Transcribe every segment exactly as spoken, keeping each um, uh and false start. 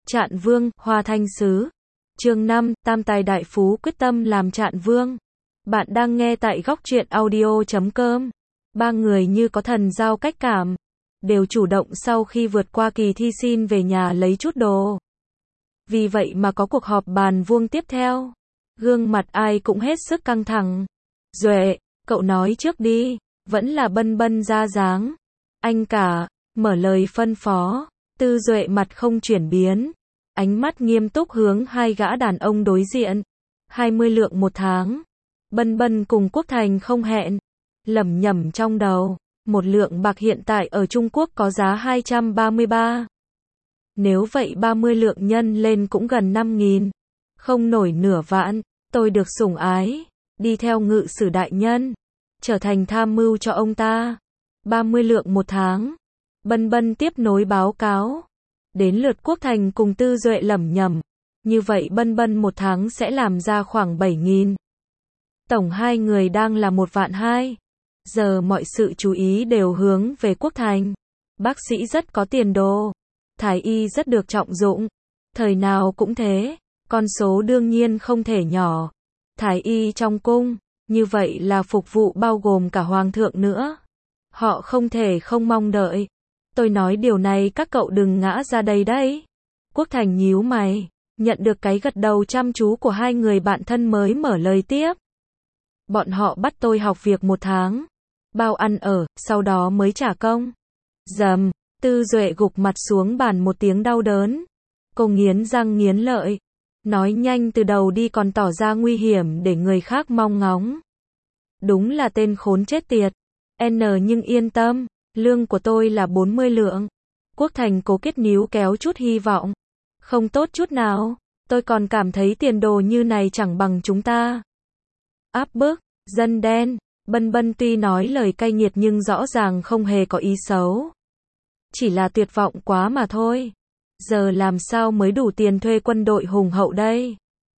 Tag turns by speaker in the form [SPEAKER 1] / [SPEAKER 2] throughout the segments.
[SPEAKER 1] Trạng Vương, Hoa Thanh Sứ. Chương năm, Tam Tài Đại Phú quyết tâm làm Trạng Vương. Bạn đang nghe tại góc truyện audio chấm com. Ba người như có thần giao cách cảm, đều chủ động sau khi vượt qua kỳ thi xin về nhà lấy chút đồ. Vì vậy mà có cuộc họp bàn vuông tiếp theo. Gương mặt ai cũng hết sức căng thẳng. Duệ, cậu nói trước đi, vẫn là Bân Bân ra dáng. Anh cả, mở lời phân phó. Tư Duệ mặt không chuyển biến, ánh mắt nghiêm túc hướng hai gã đàn ông đối diện. hai mươi lượng một tháng. Bân Bân cùng Quốc Thành không hẹn, lẩm nhẩm trong đầu, một lượng bạc hiện tại ở Trung Quốc có giá hai trăm ba mươi ba. Nếu vậy ba mươi lượng nhân lên cũng gần năm nghìn, không nổi nửa vạn. Tôi được sủng ái, đi theo ngự sử đại nhân, trở thành tham mưu cho ông ta. ba mươi lượng một tháng. Bân Bân tiếp nối báo cáo. Đến lượt Quốc Thành cùng Tư Duệ lẩm nhẩm. Như vậy Bân Bân một tháng sẽ làm ra khoảng bảy nghìn. Tổng hai người đang là một vạn hai. Giờ mọi sự chú ý đều hướng về Quốc Thành. Bác sĩ rất có tiền đồ. Thái y rất được trọng dụng. Thời nào cũng thế. Con số đương nhiên không thể nhỏ. Thái y trong cung, như vậy là phục vụ bao gồm cả hoàng thượng nữa. Họ không thể không mong đợi. Tôi nói điều này các cậu đừng ngã ra đây đấy. Quốc Thành nhíu mày, nhận được cái gật đầu chăm chú của hai người bạn thân mới mở lời tiếp. Bọn họ bắt tôi học việc một tháng, bao ăn ở, sau đó mới trả công. Dầm, Tư Duệ gục mặt xuống bàn một tiếng đau đớn. Cô nghiến răng nghiến lợi, nói nhanh từ đầu đi còn tỏ ra nguy hiểm để người khác mong ngóng. Đúng là tên khốn chết tiệt. N nhưng yên tâm, lương của tôi là bốn mươi lượng. Quốc Thành cố kết níu kéo chút hy vọng. Không tốt chút nào, tôi còn cảm thấy tiền đồ như này chẳng bằng chúng ta. Áp bức, dân đen. Bân Bân tuy nói lời cay nghiệt nhưng rõ ràng không hề có ý xấu. Chỉ là tuyệt vọng quá mà thôi. Giờ làm sao mới đủ tiền thuê quân đội hùng hậu đây?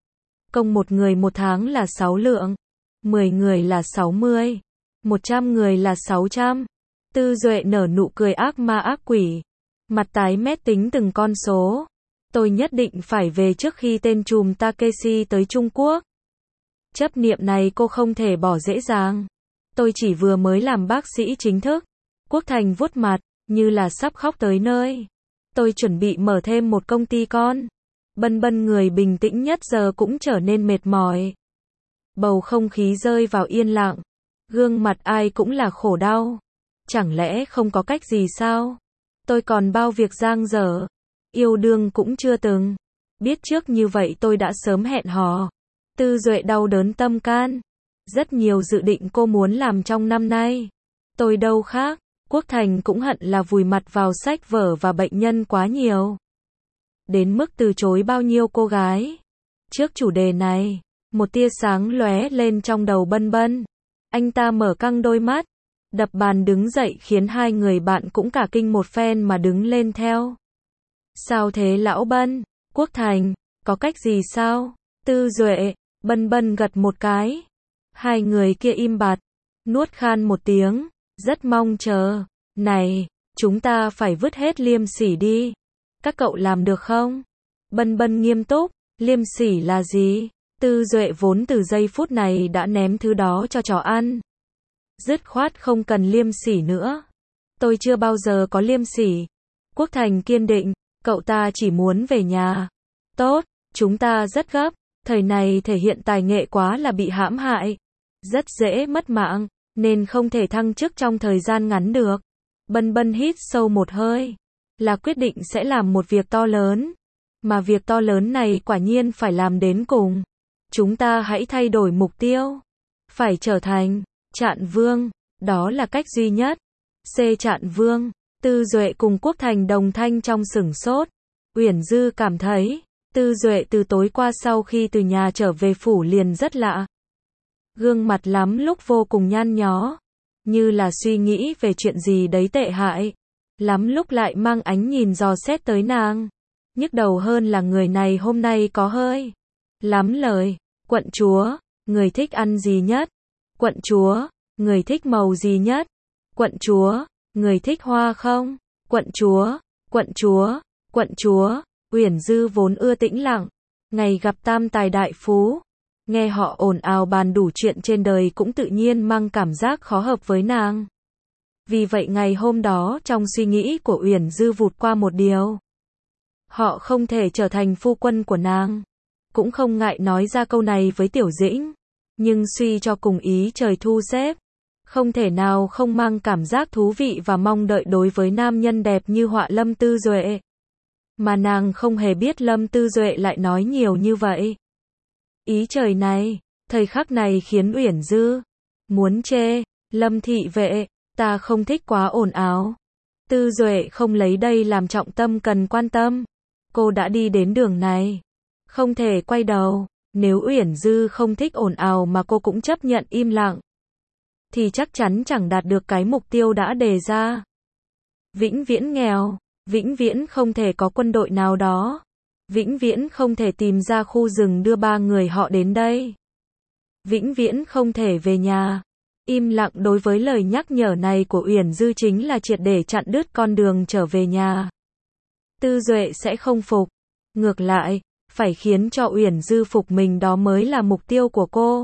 [SPEAKER 1] Công một người một tháng là sáu lượng. mười người là sáu mươi. một trăm người là sáu trăm. Tư Duệ nở nụ cười ác ma ác quỷ. Mặt tái mét tính từng con số. Tôi nhất định phải về trước khi tên trùm Takeshi tới Trung Quốc. Chấp niệm này cô không thể bỏ dễ dàng. Tôi chỉ vừa mới làm bác sĩ chính thức. Quốc Thành vuốt mặt, như là sắp khóc tới nơi. Tôi chuẩn bị mở thêm một công ty con. Bân Bân người bình tĩnh nhất giờ cũng trở nên mệt mỏi. Bầu không khí rơi vào yên lặng. Gương mặt ai cũng là khổ đau. Chẳng lẽ không có cách gì sao? Tôi còn bao việc dang dở. Yêu đương cũng chưa từng. Biết trước như vậy tôi đã sớm hẹn hò. Tư Duệ đau đớn tâm can. Rất nhiều dự định cô muốn làm trong năm nay. Tôi đâu khác. Quốc Thành cũng hận là vùi mặt vào sách vở và bệnh nhân quá nhiều. Đến mức từ chối bao nhiêu cô gái. Trước chủ đề này, một tia sáng lóe lên trong đầu Bân Bân. Anh ta mở căng đôi mắt, đập bàn đứng dậy khiến hai người bạn cũng cả kinh một phen mà đứng lên theo. Sao thế lão Bân? Quốc Thành, có cách gì sao? Tư Duệ, Bân Bân gật một cái. Hai người kia im bặt, nuốt khan một tiếng, rất mong chờ. Này, chúng ta phải vứt hết liêm sỉ đi. Các cậu làm được không? Bân Bân nghiêm túc, liêm sỉ là gì? Tư Duệ vốn từ giây phút này đã ném thứ đó cho chó ăn. Dứt khoát không cần liêm sỉ nữa. Tôi chưa bao giờ có liêm sỉ. Quốc Thành kiên định, cậu ta chỉ muốn về nhà. Tốt, chúng ta rất gấp. Thời này thể hiện tài nghệ quá là bị hãm hại. Rất dễ mất mạng, nên không thể thăng chức trong thời gian ngắn được. Bân Bân hít sâu một hơi. Là quyết định sẽ làm một việc to lớn. Mà việc to lớn này quả nhiên phải làm đến cùng. Chúng ta hãy thay đổi mục tiêu. Phải trở thành Trạng Vương. Đó là cách duy nhất. C Trạng Vương. Tư Duệ cùng Quốc Thành đồng thanh trong sửng sốt. Uyển Dư cảm thấy Tư Duệ từ tối qua sau khi từ nhà trở về phủ liền rất lạ. Gương mặt lắm lúc vô cùng nhăn nhó. Như là suy nghĩ về chuyện gì đấy tệ hại. Lắm lúc lại mang ánh nhìn dò xét tới nàng. Nhức đầu hơn là người này hôm nay có hơi lắm lời. Quận chúa, người thích ăn gì nhất? Quận chúa, người thích màu gì nhất? Quận chúa, người thích hoa không? Quận chúa, quận chúa, quận chúa, Uyển Dư vốn ưa tĩnh lặng, ngày gặp tam tài đại phú, nghe họ ồn ào bàn đủ chuyện trên đời cũng tự nhiên mang cảm giác khó hợp với nàng. Vì vậy ngày hôm đó trong suy nghĩ của Uyển Dư vụt qua một điều. Họ không thể trở thành phu quân của nàng. Cũng không ngại nói ra câu này với Tiểu Dĩnh. Nhưng suy cho cùng ý trời thu xếp. Không thể nào không mang cảm giác thú vị và mong đợi đối với nam nhân đẹp như họa Lâm Tư Duệ. Mà nàng không hề biết Lâm Tư Duệ lại nói nhiều như vậy. Ý trời này, thời khắc này khiến Uyển Dư muốn chê, Lâm thị vệ, ta không thích quá ồn ào. Tư Duệ không lấy đây làm trọng tâm cần quan tâm. Cô đã đi đến đường này, không thể quay đầu. Nếu Uyển Dư không thích ồn ào mà cô cũng chấp nhận im lặng, thì chắc chắn chẳng đạt được cái mục tiêu đã đề ra. Vĩnh viễn nghèo, vĩnh viễn không thể có quân đội nào đó, vĩnh viễn không thể tìm ra khu rừng đưa ba người họ đến đây, vĩnh viễn không thể về nhà. Im lặng đối với lời nhắc nhở này của Uyển Dư chính là triệt để chặn đứt con đường trở về nhà. Tư Duệ sẽ không phục, ngược lại, phải khiến cho Uyển Dư phục mình đó mới là mục tiêu của cô.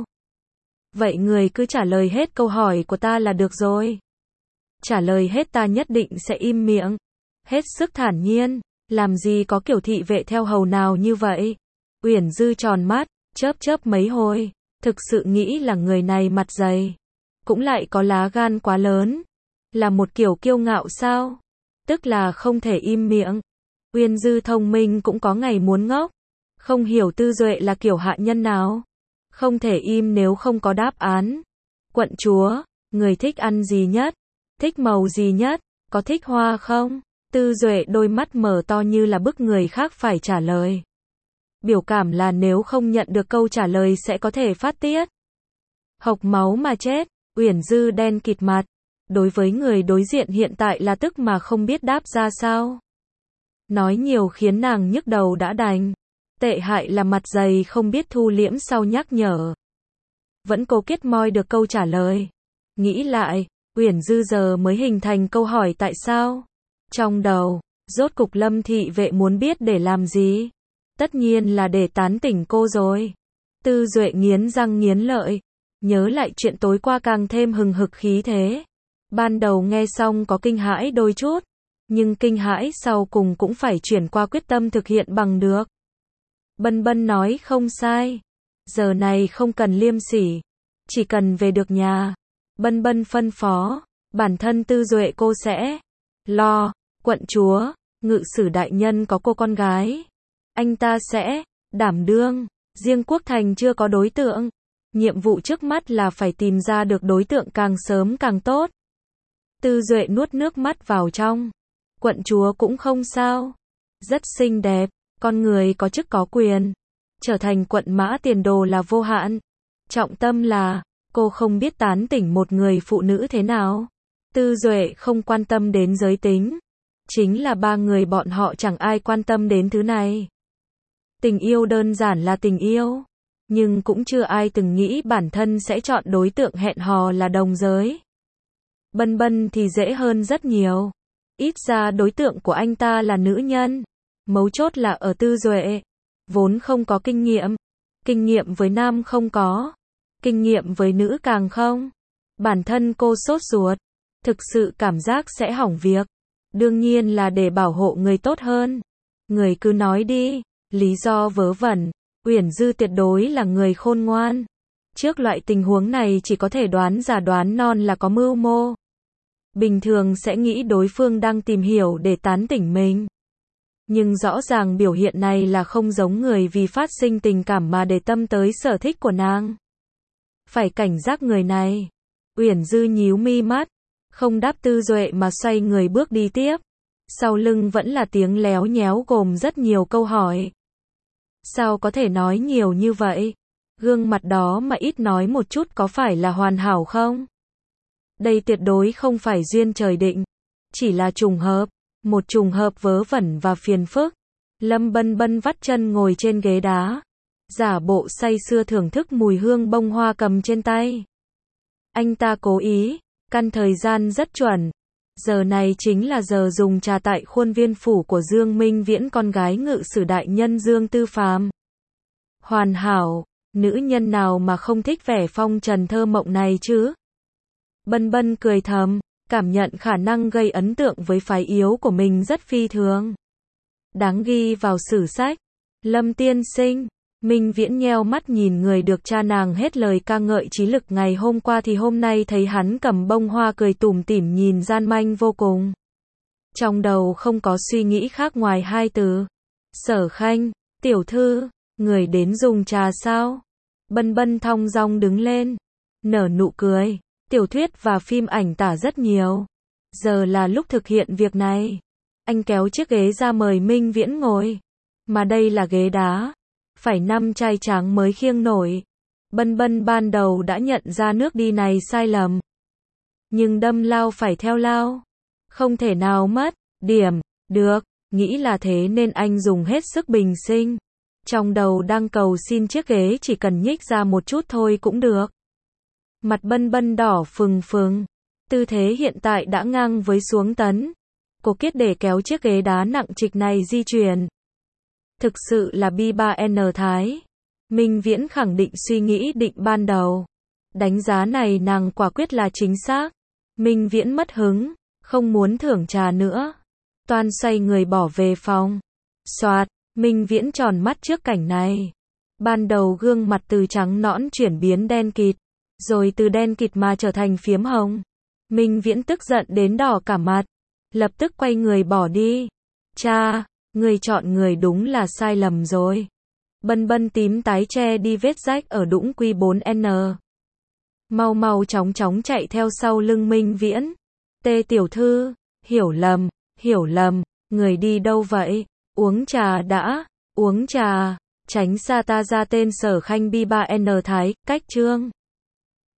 [SPEAKER 1] Vậy người cứ trả lời hết câu hỏi của ta là được rồi. Trả lời hết ta nhất định sẽ im miệng. Hết sức thản nhiên, làm gì có kiểu thị vệ theo hầu nào như vậy. Uyển Dư tròn mắt, chớp chớp mấy hồi, thực sự nghĩ là người này mặt dày, cũng lại có lá gan quá lớn. Là một kiểu kiêu ngạo sao? Tức là không thể im miệng. Uyển Dư thông minh cũng có ngày muốn ngốc. Không hiểu Tư Duệ là kiểu hạ nhân nào. Không thể im nếu không có đáp án. Quận chúa, người thích ăn gì nhất? Thích màu gì nhất? Có thích hoa không? Tư Duệ đôi mắt mở to như là bức người khác phải trả lời. Biểu cảm là nếu không nhận được câu trả lời sẽ có thể phát tiết. Hộc máu mà chết. Uyển Dư đen kịt mặt. Đối với người đối diện hiện tại là tức mà không biết đáp ra sao. Nói nhiều khiến nàng nhức đầu đã đành. Tệ hại là mặt dày không biết thu liễm sau nhắc nhở. Vẫn cố kết moi được câu trả lời. Nghĩ lại, Uyển Dư giờ mới hình thành câu hỏi tại sao. Trong đầu, rốt cục Lâm thị vệ muốn biết để làm gì? Tất nhiên là để tán tỉnh cô rồi. Tư Duệ nghiến răng nghiến lợi. Nhớ lại chuyện tối qua càng thêm hừng hực khí thế. Ban đầu nghe xong có kinh hãi đôi chút. Nhưng kinh hãi sau cùng cũng phải chuyển qua quyết tâm thực hiện bằng được. Bân Bân nói không sai. Giờ này không cần liêm sỉ. Chỉ cần về được nhà. Bân Bân phân phó. Bản thân Tư Duệ cô sẽ lo. Quận chúa, ngự sử đại nhân có cô con gái. Anh ta sẽ đảm đương. Riêng Quốc Thành chưa có đối tượng. Nhiệm vụ trước mắt là phải tìm ra được đối tượng càng sớm càng tốt. Tư Duệ nuốt nước mắt vào trong. Quận chúa cũng không sao. Rất xinh đẹp. Con người có chức có quyền. Trở thành quận mã tiền đồ là vô hạn. Trọng tâm là, cô không biết tán tỉnh một người phụ nữ thế nào. Tư Duệ không quan tâm đến giới tính. Chính là ba người bọn họ chẳng ai quan tâm đến thứ này. Tình yêu đơn giản là tình yêu. Nhưng cũng chưa ai từng nghĩ bản thân sẽ chọn đối tượng hẹn hò là đồng giới. Bân Bân thì dễ hơn rất nhiều. Ít ra đối tượng của anh ta là nữ nhân. Mấu chốt là ở Tư Duệ. Vốn không có kinh nghiệm. Kinh nghiệm với nam không có. Kinh nghiệm với nữ càng không. Bản thân cô sốt ruột. Thực sự cảm giác sẽ hỏng việc. Đương nhiên là để bảo hộ người tốt hơn. Người cứ nói đi. Lý do vớ vẩn. Uyển Dư tuyệt đối là người khôn ngoan. Trước loại tình huống này chỉ có thể đoán giả đoán non là có mưu mô. Bình thường sẽ nghĩ đối phương đang tìm hiểu để tán tỉnh mình. Nhưng rõ ràng biểu hiện này là không giống người vì phát sinh tình cảm mà để tâm tới sở thích của nàng. Phải cảnh giác người này. Uyển Dư nhíu mi mắt. Không đáp Tư Duệ mà xoay người bước đi tiếp. Sau lưng vẫn là tiếng léo nhéo gồm rất nhiều câu hỏi. Sao có thể nói nhiều như vậy? Gương mặt đó mà ít nói một chút có phải là hoàn hảo không? Đây tuyệt đối không phải duyên trời định. Chỉ là trùng hợp. Một trùng hợp vớ vẩn và phiền phức. Lâm Bân Bân vắt chân ngồi trên ghế đá. Giả bộ say sưa thưởng thức mùi hương bông hoa cầm trên tay. Anh ta cố ý. Căn thời gian rất chuẩn. Giờ này chính là giờ dùng trà tại khuôn viên phủ của Dương Minh Viễn, con gái ngự sử đại nhân Dương Tư Phàm. Hoàn hảo, nữ nhân nào mà không thích vẻ phong trần thơ mộng này chứ? Bân Bân cười thầm, cảm nhận khả năng gây ấn tượng với phái yếu của mình rất phi thường. Đáng ghi vào sử sách. Lâm tiên sinh. Minh Viễn nheo mắt nhìn người được cha nàng hết lời ca ngợi trí lực ngày hôm qua thì hôm nay thấy hắn cầm bông hoa cười tủm tỉm nhìn gian manh vô cùng. Trong đầu không có suy nghĩ khác ngoài hai từ. Sở Khanh, tiểu thư, người đến dùng trà sao? Bân Bân thong dong đứng lên, nở nụ cười. Tiểu thuyết và phim ảnh tả rất nhiều. Giờ là lúc thực hiện việc này. Anh kéo chiếc ghế ra mời Minh Viễn ngồi. Mà đây là ghế đá. Phải năm trai tráng mới khiêng nổi. Bân Bân ban đầu đã nhận ra nước đi này sai lầm. Nhưng đâm lao phải theo lao. Không thể nào mất điểm được. Nghĩ là thế nên anh dùng hết sức bình sinh. Trong đầu đang cầu xin chiếc ghế chỉ cần nhích ra một chút thôi cũng được. Mặt Bân Bân đỏ phừng phừng. Tư thế hiện tại đã ngang với xuống tấn. Cô Kiết để kéo chiếc ghế đá nặng trịch này di chuyển. Thực sự là bi ba en thái. Minh Viễn khẳng định suy nghĩ định ban đầu. Đánh giá này nàng quả quyết là chính xác. Minh Viễn mất hứng, không muốn thưởng trà nữa. Toan xoay người bỏ về phòng. Soạt, Minh Viễn tròn mắt trước cảnh này. Ban đầu gương mặt từ trắng nõn chuyển biến đen kịt. Rồi từ đen kịt mà trở thành phiếm hồng. Minh Viễn tức giận đến đỏ cả mặt. Lập tức quay người bỏ đi. Cha, người chọn người đúng là sai lầm rồi. Bân Bân tím tái che đi vết rách ở đũng quy bốn N. Mau mau chóng chóng chạy theo sau lưng Minh Viễn. Tê tiểu thư, hiểu lầm, hiểu lầm, người đi đâu vậy? Uống trà đã, uống trà. Tránh xa ta ra tên Sở Khanh bi ba N thái, cách chương.